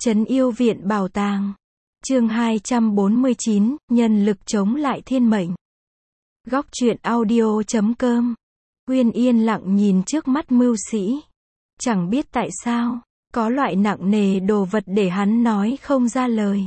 Trấn Yêu Viện Bảo Tàng. Chương 249, nhân lực chống lại thiên mệnh. Góc truyện audio.com. Uyên yên lặng nhìn trước mắt mưu sĩ. Chẳng biết tại sao, có loại nặng nề đồ vật để hắn nói không ra lời.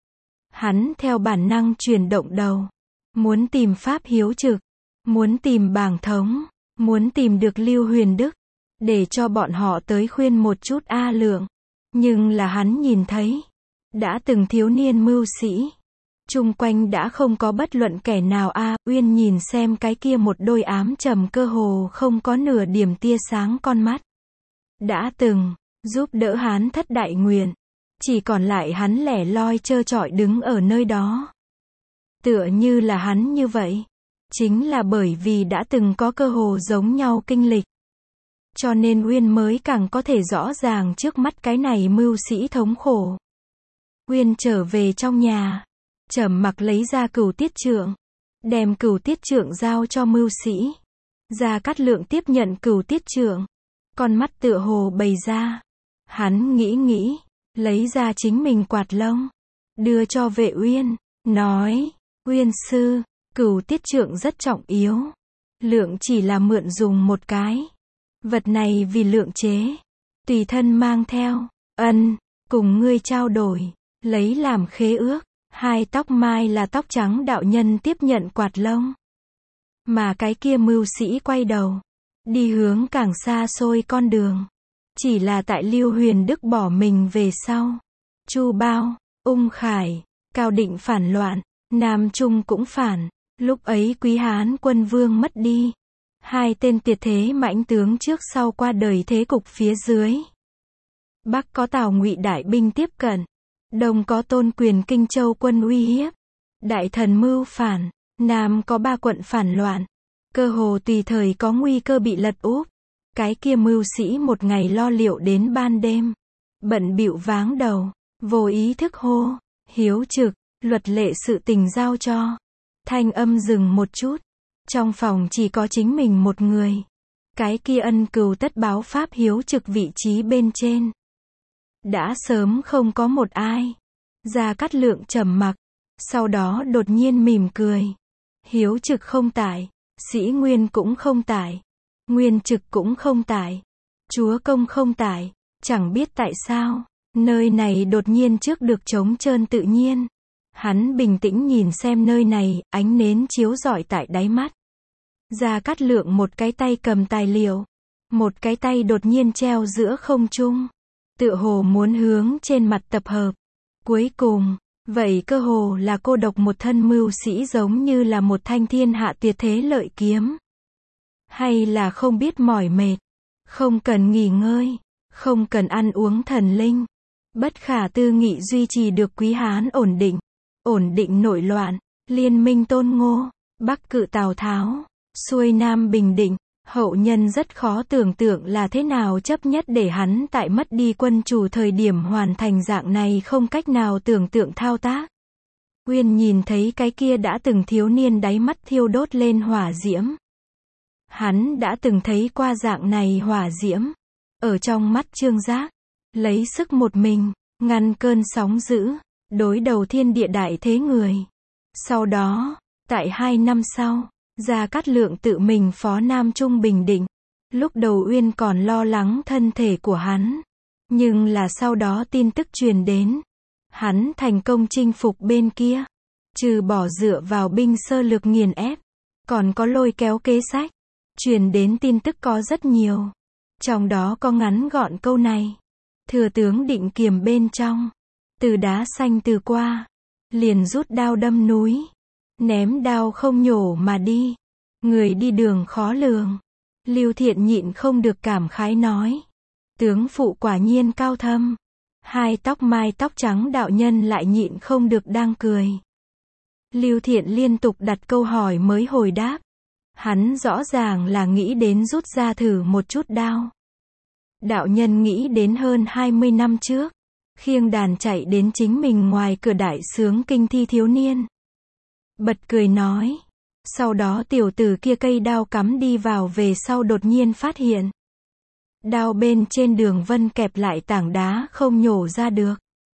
Hắn theo bản năng chuyển động đầu. Muốn tìm Pháp Hiếu Trực. Muốn tìm Bàng Thống. Muốn tìm được Lưu Huyền Đức. Để cho bọn họ tới khuyên một chút A Lượng. Nhưng là hắn nhìn thấy. Đã từng thiếu niên mưu sĩ. Chung quanh đã không có bất luận kẻ nào. Uyên nhìn xem cái kia một đôi ám trầm cơ hồ không có nửa điểm tia sáng con mắt. Đã từng giúp đỡ hắn thất đại nguyện. Chỉ còn lại hắn lẻ loi trơ trọi đứng ở nơi đó. Tựa như là hắn như vậy. Chính là bởi vì đã từng có cơ hồ giống nhau kinh lịch. Cho nên Uyên mới càng có thể rõ ràng trước mắt cái này mưu sĩ thống khổ. Uyên trở về trong nhà. Trầm Mặc lấy ra Cửu Tiết Trượng. Đem Cửu Tiết Trượng giao cho mưu sĩ. Gia Cát Lượng tiếp nhận Cửu Tiết Trượng. Con mắt tựa hồ bày ra. Hắn nghĩ. Lấy ra chính mình quạt lông. Đưa cho Vệ Uyên. Nói. Uyên sư. Cửu Tiết Trượng rất trọng yếu. Lượng chỉ là mượn dùng một cái. Vật này vì Lượng chế. Tùy thân mang theo. Cùng ngươi trao đổi. Lấy làm khế ước. Hai tóc mai là tóc trắng đạo nhân tiếp nhận quạt lông. Mà cái kia mưu sĩ quay đầu. Đi hướng càng xa xôi con đường. Chỉ là tại Lưu Huyền Đức bỏ mình về sau. Chu Bao, Ung Khải, Cao Định phản loạn. Nam Trung cũng phản. Lúc ấy Quý Hán quân vương mất đi. Hai tên tuyệt thế mãnh tướng trước sau qua đời thế cục phía dưới. Bắc có Tào Ngụy đại binh tiếp cận. Đông có Tôn Quyền Kinh Châu quân uy hiếp. Đại thần mưu phản. Nam có 3 quận phản loạn. Cơ hồ tùy thời có nguy cơ bị lật úp. Cái kia mưu sĩ một ngày lo liệu đến ban đêm. Bận bịu váng đầu. Vô ý thức hô. Hiếu Trực. Luật lệ sự tình giao cho. Thanh âm dừng một chút. Trong phòng chỉ có chính mình một người. Cái kia ân cừu tất báo Pháp Hiếu Trực vị trí bên trên. Đã sớm không có một ai. Gia Cát Lượng trầm mặc. Sau đó đột nhiên mỉm cười. Hiếu Trực không tại. Sĩ Nguyên cũng không tại. Nguyên Trực cũng không tại. Chúa Công không tại. Chẳng biết tại sao. Nơi này đột nhiên trước được trống trơn tự nhiên. Hắn bình tĩnh nhìn xem nơi này. Ánh nến chiếu rọi tại đáy mắt. Gia Cát Lượng một cái tay cầm tài liệu. Một cái tay đột nhiên treo giữa không trung. Tựa hồ muốn hướng trên mặt tập hợp. Cuối cùng, vậy cơ hồ là cô độc một thân mưu sĩ giống như là một thanh thiên hạ tuyệt thế lợi kiếm. Hay là không biết mỏi mệt. Không cần nghỉ ngơi. Không cần ăn uống thần linh. Bất khả tư nghị duy trì được Quý Hán ổn định. Ổn định nội loạn. Liên minh Tôn Ngô. Bắc cự Tào Tháo. Xuôi Nam bình định. Hậu nhân rất khó tưởng tượng là thế nào chấp nhất để hắn tại mất đi quân chủ thời điểm hoàn thành dạng này không cách nào tưởng tượng thao tác. Uyên nhìn thấy cái kia đã từng thiếu niên đáy mắt thiêu đốt lên hỏa diễm. Hắn đã từng thấy qua dạng này hỏa diễm. Ở trong mắt Trương Giác. Lấy sức một mình. Ngăn cơn sóng dữ. Đối đầu thiên địa đại thế người. Sau đó, tại 2 năm sau. Gia Cát Lượng tự mình phó Nam Trung bình định. Lúc đầu Uyên còn lo lắng thân thể của hắn. Nhưng là sau đó tin tức truyền đến. Hắn thành công chinh phục bên kia. Trừ bỏ dựa vào binh sơ lược nghiền ép. Còn có lôi kéo kế sách. Truyền đến tin tức có rất nhiều. Trong đó có ngắn gọn câu này. Thừa tướng Định Kiềm bên trong. Từ đá xanh từ qua. Liền rút đao đâm núi. Ném đao không nhổ mà đi. Người đi đường khó lường. Lưu Thiện nhịn không được cảm khái nói. Tướng phụ quả nhiên cao thâm. Hai tóc mai tóc trắng đạo nhân lại nhịn không được đang cười. Lưu Thiện liên tục đặt câu hỏi mới hồi đáp. Hắn rõ ràng là nghĩ đến rút ra thử một chút đao. Đạo nhân nghĩ đến hơn 20 năm trước. Khiêng đàn chạy đến chính mình ngoài cửa đại sướng kinh thi thiếu niên. Bật cười nói. Sau đó tiểu tử kia cây đao cắm đi vào về sau đột nhiên phát hiện. Đao bên trên đường vân kẹp lại tảng đá không nhổ ra được.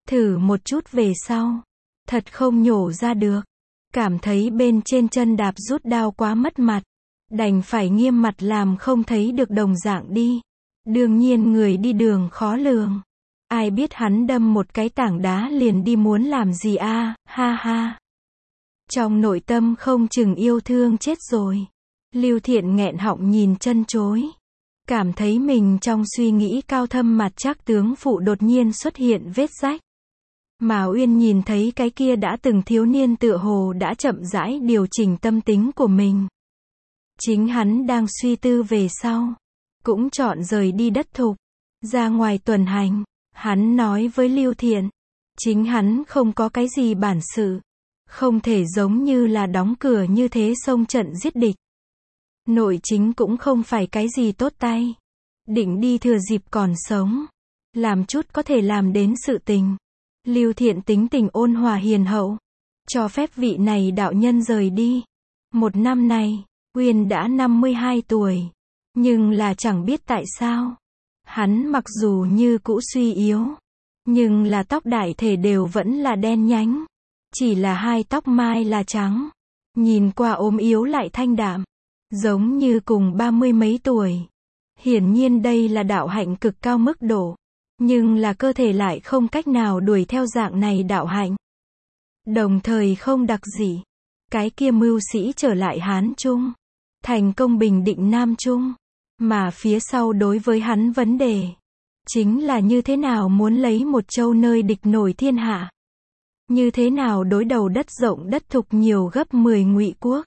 Thử một chút về sau. Thật không nhổ ra được. Cảm thấy bên trên chân đạp rút đao quá mất mặt. Đành phải nghiêm mặt làm không thấy được đồng dạng đi. Đương nhiên người đi đường khó lường. Ai biết hắn đâm một cái tảng đá liền đi muốn làm gì a, ha ha. Trong nội tâm không chừng yêu thương chết rồi. Lưu Thiện nghẹn họng nhìn chân chối. Cảm thấy mình trong suy nghĩ cao thâm mặt chắc tướng phụ đột nhiên xuất hiện vết rách. Mà Uyên nhìn thấy cái kia đã từng thiếu niên tựa hồ đã chậm rãi điều chỉnh tâm tính của mình. Chính hắn đang suy tư về sau. Cũng chọn rời đi đất thục. Ra ngoài tuần hành. Hắn nói với Lưu Thiện. Chính hắn không có cái gì bản sự. Không thể giống như là đóng cửa như thế xông trận giết địch. Nội chính cũng không phải cái gì tốt tay. Định đi thừa dịp còn sống. Làm chút có thể làm đến sự tình. Lưu Thiện tính tình ôn hòa hiền hậu. Cho phép vị này đạo nhân rời đi. Một năm này, Uyên đã 52 tuổi. Nhưng là chẳng biết tại sao. Hắn mặc dù như cũ suy yếu. Nhưng là tóc đại thể đều vẫn là đen nhánh. Chỉ là hai tóc mai là trắng. Nhìn qua ốm yếu lại thanh đạm. Giống như cùng 30 mấy tuổi. Hiển nhiên đây là đạo hạnh cực cao mức độ. Nhưng là cơ thể lại không cách nào đuổi theo dạng này đạo hạnh. Đồng thời không đặc gì. Cái kia mưu sĩ trở lại Hán Trung. Thành công bình định Nam Trung. Mà phía sau đối với hắn vấn đề. Chính là như thế nào muốn lấy một châu nơi địch nổi thiên hạ. Như thế nào đối đầu đất rộng đất thục nhiều gấp 10 Ngụy quốc.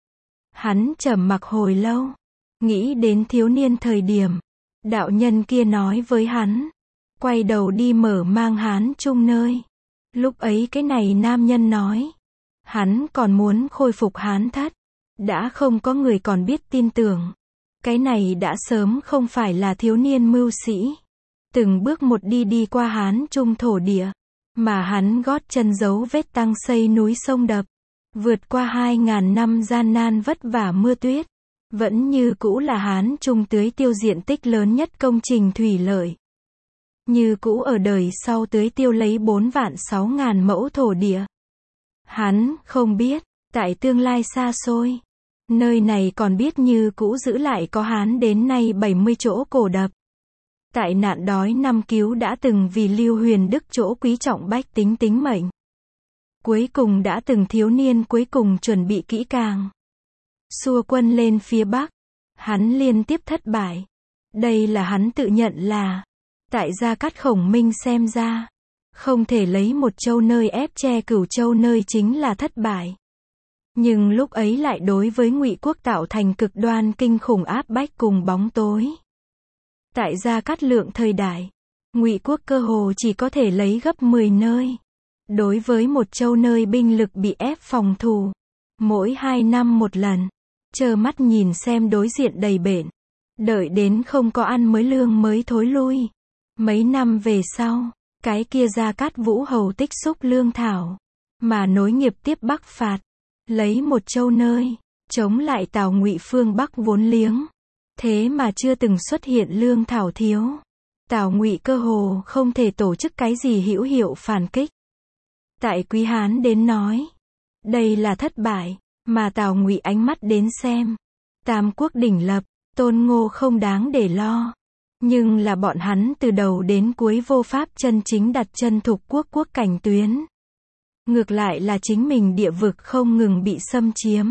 Hắn trầm mặc hồi lâu. Nghĩ đến thiếu niên thời điểm. Đạo nhân kia nói với hắn. Quay đầu đi mở mang Hán Trung nơi. Lúc ấy cái này nam nhân nói. Hắn còn muốn khôi phục Hán thất. Đã không có người còn biết tin tưởng. Cái này đã sớm không phải là thiếu niên mưu sĩ. Từng bước một đi qua Hán Trung thổ địa. Mà hắn gót chân dấu vết tăng xây núi sông đập. Vượt qua 2.000 năm gian nan vất vả mưa tuyết. Vẫn như cũ là Hán Trung tưới tiêu diện tích lớn nhất công trình thủy lợi. Như cũ ở đời sau tưới tiêu lấy 4.600.000 mẫu thổ địa. Hắn không biết, tại tương lai xa xôi. Nơi này còn biết như cũ giữ lại có Hán đến nay 70 chỗ cổ đập. Tại nạn đói năm cứu đã từng vì Lưu Huyền Đức chỗ quý trọng bách tính tính mệnh. Cuối cùng đã từng thiếu niên cuối cùng chuẩn bị kỹ càng. Xua quân lên phía Bắc. Hắn liên tiếp thất bại. Đây là hắn tự nhận là. Tại Gia Cát Khổng Minh xem ra. Không thể lấy một châu nơi ép che Cửu Châu nơi chính là thất bại. Nhưng lúc ấy lại đối với Ngụy quốc tạo thành cực đoan kinh khủng áp bách cùng bóng tối. Tại Gia Cát Lượng thời đại. Ngụy quốc cơ hồ chỉ có thể lấy gấp 10 nơi. Đối với một châu nơi binh lực bị ép phòng thủ. Mỗi 2 năm một lần. Chờ mắt nhìn xem đối diện đầy bện. Đợi đến không có ăn mới lương mới thối lui. Mấy năm về sau, cái kia Gia Cát Vũ Hầu tích xúc lương thảo. Mà nối nghiệp tiếp Bắc phạt. Lấy một châu nơi. Chống lại Tào Ngụy phương Bắc vốn liếng. Thế mà chưa từng xuất hiện lương thảo thiếu. Tào Ngụy cơ hồ không thể tổ chức cái gì hữu hiệu phản kích. Tại Quý Hán đến nói. Đây là thất bại. Mà Tào Ngụy ánh mắt đến xem. Tam quốc đỉnh lập. Tôn Ngô không đáng để lo. Nhưng là bọn hắn từ đầu đến cuối vô pháp chân chính đặt chân thục quốc quốc cảnh tuyến. Ngược lại là chính mình địa vực không ngừng bị xâm chiếm.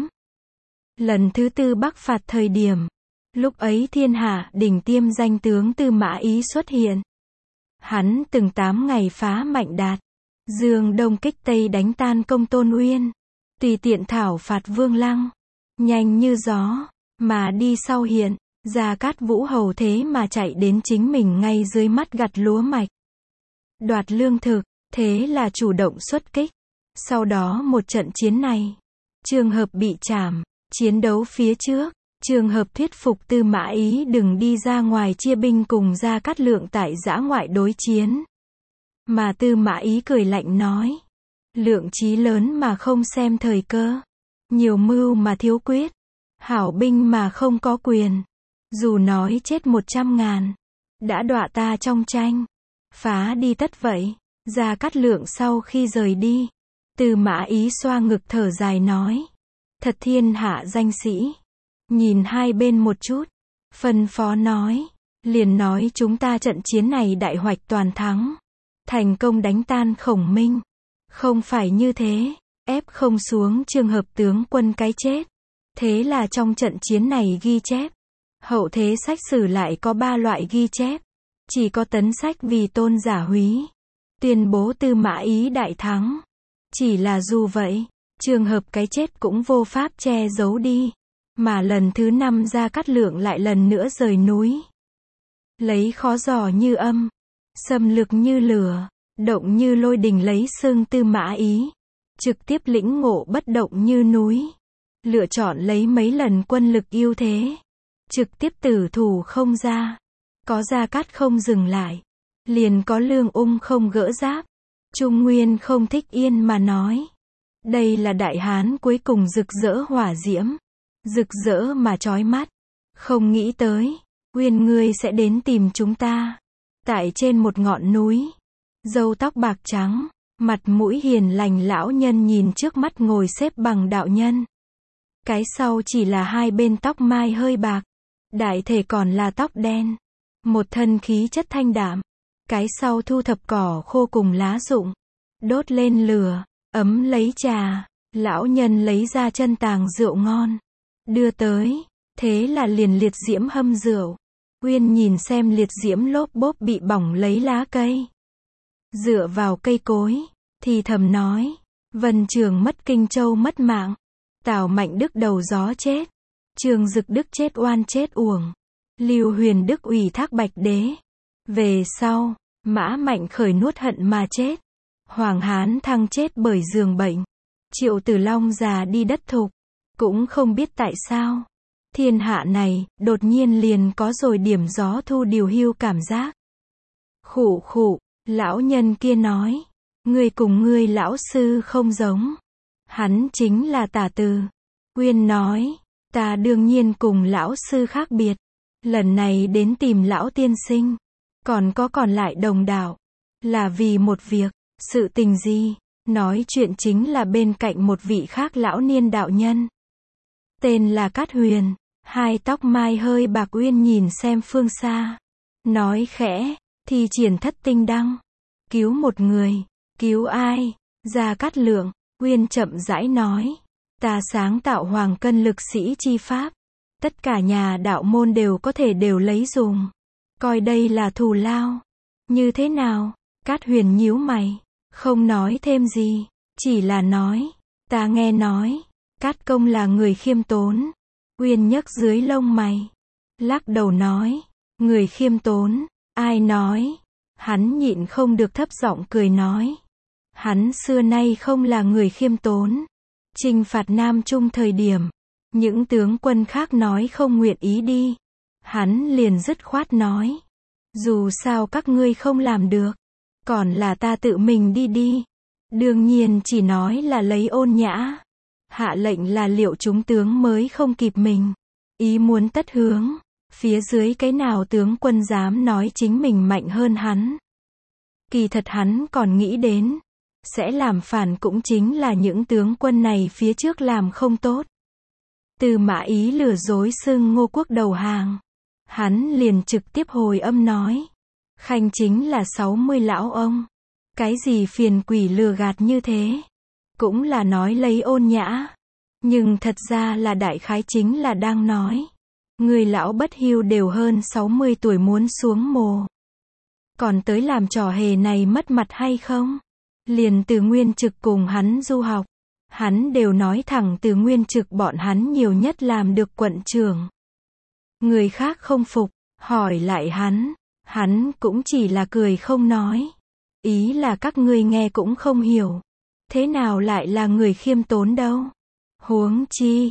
Lần thứ tư Bắc phạt thời điểm. Lúc ấy thiên hạ đỉnh tiêm danh tướng Tư Mã Ý xuất hiện. Hắn từng 8 ngày phá Mạnh Đạt. Dương Đông kích Tây đánh tan Công Tôn Uyên. Tùy tiện thảo phạt Vương Lăng. Nhanh như gió. Mà đi sau hiện. Gia Cát Vũ Hầu thế mà chạy đến chính mình ngay dưới mắt gặt lúa mạch. Đoạt lương thực. Thế là chủ động xuất kích. Sau đó một trận chiến này. Trường Hợp bị trảm. Chiến đấu phía trước. Trường Hợp thuyết phục Tư Mã Ý đừng đi ra ngoài chia binh cùng Gia Cát Lượng tại dã ngoại đối chiến. Mà Tư Mã Ý cười lạnh nói. Lượng chí lớn mà không xem thời cơ. Nhiều mưu mà thiếu quyết. Hảo binh mà không có quyền. Dù nói chết 100.000. Đã đọa ta trong tranh. Phá đi tất vậy. Gia Cát Lượng sau khi rời đi, Tư Mã Ý xoa ngực thở dài nói. Thật thiên hạ danh sĩ. Nhìn hai bên một chút, phân phó nói. Liền nói chúng ta trận chiến này đại hoạch toàn thắng. Thành công đánh tan Khổng Minh. Không phải như thế, ép không xuống trường hợp tướng quân cái chết. Thế là trong trận chiến này ghi chép. Hậu thế sách sử lại có 3 loại ghi chép. Chỉ có tấn sách vì tôn giả húy. Tuyên bố Tư Mã Ý đại thắng. Chỉ là dù vậy, trường hợp cái chết cũng vô pháp che giấu đi. Mà lần thứ 5 Gia Cát Lượng lại lần nữa rời núi. Lấy khó giỏ như âm, xâm lược như lửa, động như lôi đình lấy xưng Tư Mã Ý. Trực tiếp lĩnh ngộ bất động như núi. Lựa chọn lấy mấy lần quân lực ưu thế. Trực tiếp tử thủ không ra. Có Gia Cát không dừng lại. Liền có Lương Ung không gỡ giáp. Trung Nguyên không thích yên mà nói. Đây là đại hán cuối cùng rực rỡ hỏa diễm. Rực rỡ mà chói mắt. Không nghĩ tới, Uyên ngươi sẽ đến tìm chúng ta. Tại trên một ngọn núi. Râu tóc bạc trắng, mặt mũi hiền lành lão nhân nhìn trước mắt ngồi xếp bằng đạo nhân. Cái sau chỉ là hai bên tóc mai hơi bạc. Đại thể còn là tóc đen. Một thân khí chất thanh đạm. Cái sau thu thập cỏ khô cùng lá rụng. Đốt lên lửa, ấm lấy trà. Lão nhân lấy ra chân tàng rượu ngon. Đưa tới. Thế là liền liệt diễm hâm rượu. Uyên nhìn xem liệt diễm lốp bốp bị bỏng lấy lá cây. Dựa vào cây cối. Thì thầm nói. Vân Trường mất Kinh Châu mất mạng. Tào Mạnh Đức đầu gió chết. Trường Dực Đức chết oan chết uổng. Lưu Huyền Đức ủy thác Bạch Đế. Về sau, Mã Mạnh Khởi nuốt hận mà chết. Hoàng Hán Thăng chết bởi giường bệnh. Triệu Tử Long già đi đất thục. Cũng không biết tại sao. Thiên hạ này, đột nhiên liền có rồi điểm gió thu điều hưu cảm giác. Khụ khụ, lão nhân kia nói. Ngươi cùng ngươi lão sư không giống. Hắn chính là Tả Từ. Uyên nói. Ta đương nhiên cùng lão sư khác biệt. Lần này đến tìm lão tiên sinh. Còn lại đồng đạo. Là vì một việc. Sự tình gì? Nói chuyện chính là bên cạnh một vị khác lão niên đạo nhân. Tên là Cát Huyền. Hai tóc mai hơi bạc. Uyên nhìn xem phương xa. Nói khẽ. Thi triển thất tinh đăng. Cứu một người. Cứu ai? Gia Cát Lượng. Uyên chậm rãi nói. Ta sáng tạo hoàng cân lực sĩ chi pháp. Tất cả nhà đạo môn đều có thể đều lấy dùng. Coi đây là thù lao. Như thế nào? Cát Huyền nhíu mày. Không nói thêm gì. Chỉ là nói. Ta nghe nói. Cát công là người khiêm tốn. Uyên nhấc dưới lông mày. Lắc đầu nói. Người khiêm tốn. Ai nói? Hắn nhịn không được thấp giọng cười nói. Hắn xưa nay không là người khiêm tốn. Chinh phạt Nam Trung thời điểm. Những tướng quân khác nói không nguyện ý đi. Hắn liền dứt khoát nói. Dù sao các ngươi không làm được. Còn là ta tự mình đi. Đương nhiên chỉ nói là lấy ôn nhã. Hạ lệnh là liệu chúng tướng mới không kịp mình. Ý muốn tất hướng. Phía dưới cái nào tướng quân dám nói chính mình mạnh hơn hắn. Kỳ thật hắn còn nghĩ đến. Sẽ làm phản cũng chính là những tướng quân này phía trước làm không tốt. Tư Mã Ý lừa dối xưng Ngô Quốc đầu hàng. Hắn liền trực tiếp hồi âm nói. Khanh chính là 60 lão ông. Cái gì phiền quỷ lừa gạt như thế. Cũng là nói lấy ôn nhã. Nhưng thật ra là đại khái chính là đang nói. Người lão bất hưu đều hơn 60 tuổi muốn xuống mồ. Còn tới làm trò hề này mất mặt hay không? Liền Từ Nguyên Trực cùng hắn du học. Hắn đều nói thẳng Từ Nguyên Trực bọn hắn nhiều nhất làm được quận trưởng. Người khác không phục, hỏi lại hắn cũng chỉ là cười không nói. Ý là các ngươi nghe cũng không hiểu. Thế nào lại là người khiêm tốn đâu? Huống chi,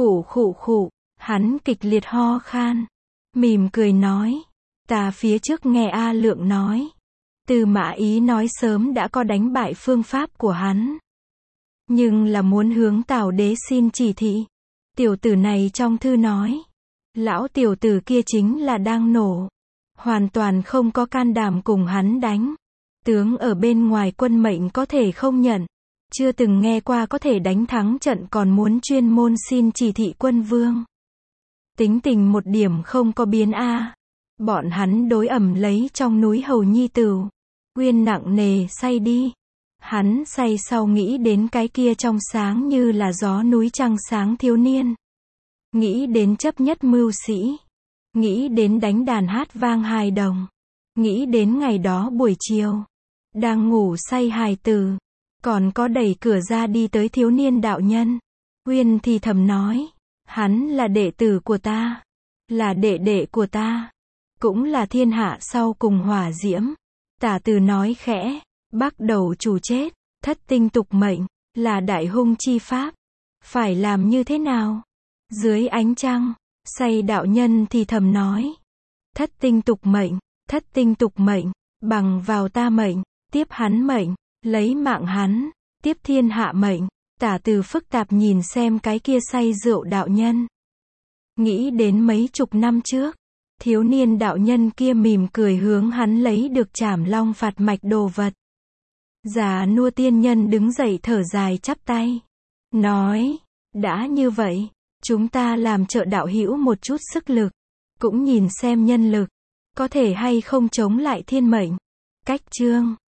khụ, hắn kịch liệt ho khan. Mỉm cười nói. Ta phía trước nghe A Lượng nói. Tư Mã Ý nói sớm đã có đánh bại phương pháp của hắn. Nhưng là muốn hướng Tào đế xin chỉ thị. Tiểu tử này trong thư nói. Lão tiểu tử kia chính là đang nổ. Hoàn toàn không có can đảm cùng hắn đánh. Tướng ở bên ngoài quân mệnh có thể không nhận. Chưa từng nghe qua có thể đánh thắng trận còn muốn chuyên môn xin chỉ thị quân vương. Tính tình một điểm không có biến a. Bọn hắn đối ẩm lấy trong núi hầu nhi tửu. Uyên nặng nề say đi. Hắn say sau nghĩ đến cái kia trong sáng như là gió núi trăng sáng thiếu niên. Nghĩ đến chấp nhất mưu sĩ. Nghĩ đến đánh đàn hát vang hài đồng. Nghĩ đến ngày đó buổi chiều. Đang ngủ say hài tử. Còn có đẩy cửa ra đi tới thiếu niên đạo nhân. Uyên thì thầm nói. Hắn là đệ tử của ta. Là đệ đệ của ta. Cũng là thiên hạ sau cùng hỏa diễm. Tả Từ nói khẽ. Bắt đầu chủ chết. Thất tinh tục mệnh. Là đại hung chi pháp. Phải làm như thế nào? Dưới ánh trăng. Say đạo nhân thì thầm nói. Thất tinh tục mệnh. Thất tinh tục mệnh. Bằng vào ta mệnh. Tiếp hắn mệnh. Lấy mạng hắn. Tiếp thiên hạ mệnh. Tả Từ phức tạp nhìn xem cái kia say rượu đạo nhân. Nghĩ đến mấy chục năm trước. Thiếu niên đạo nhân kia mỉm cười hướng hắn lấy được Trảm Long phạt mạch đồ vật. Già nua tiên nhân đứng dậy thở dài chắp tay. Nói. Đã như vậy. Chúng ta làm trợ đạo hữu một chút sức lực. Cũng nhìn xem nhân lực. Có thể hay không chống lại thiên mệnh. Cách chương.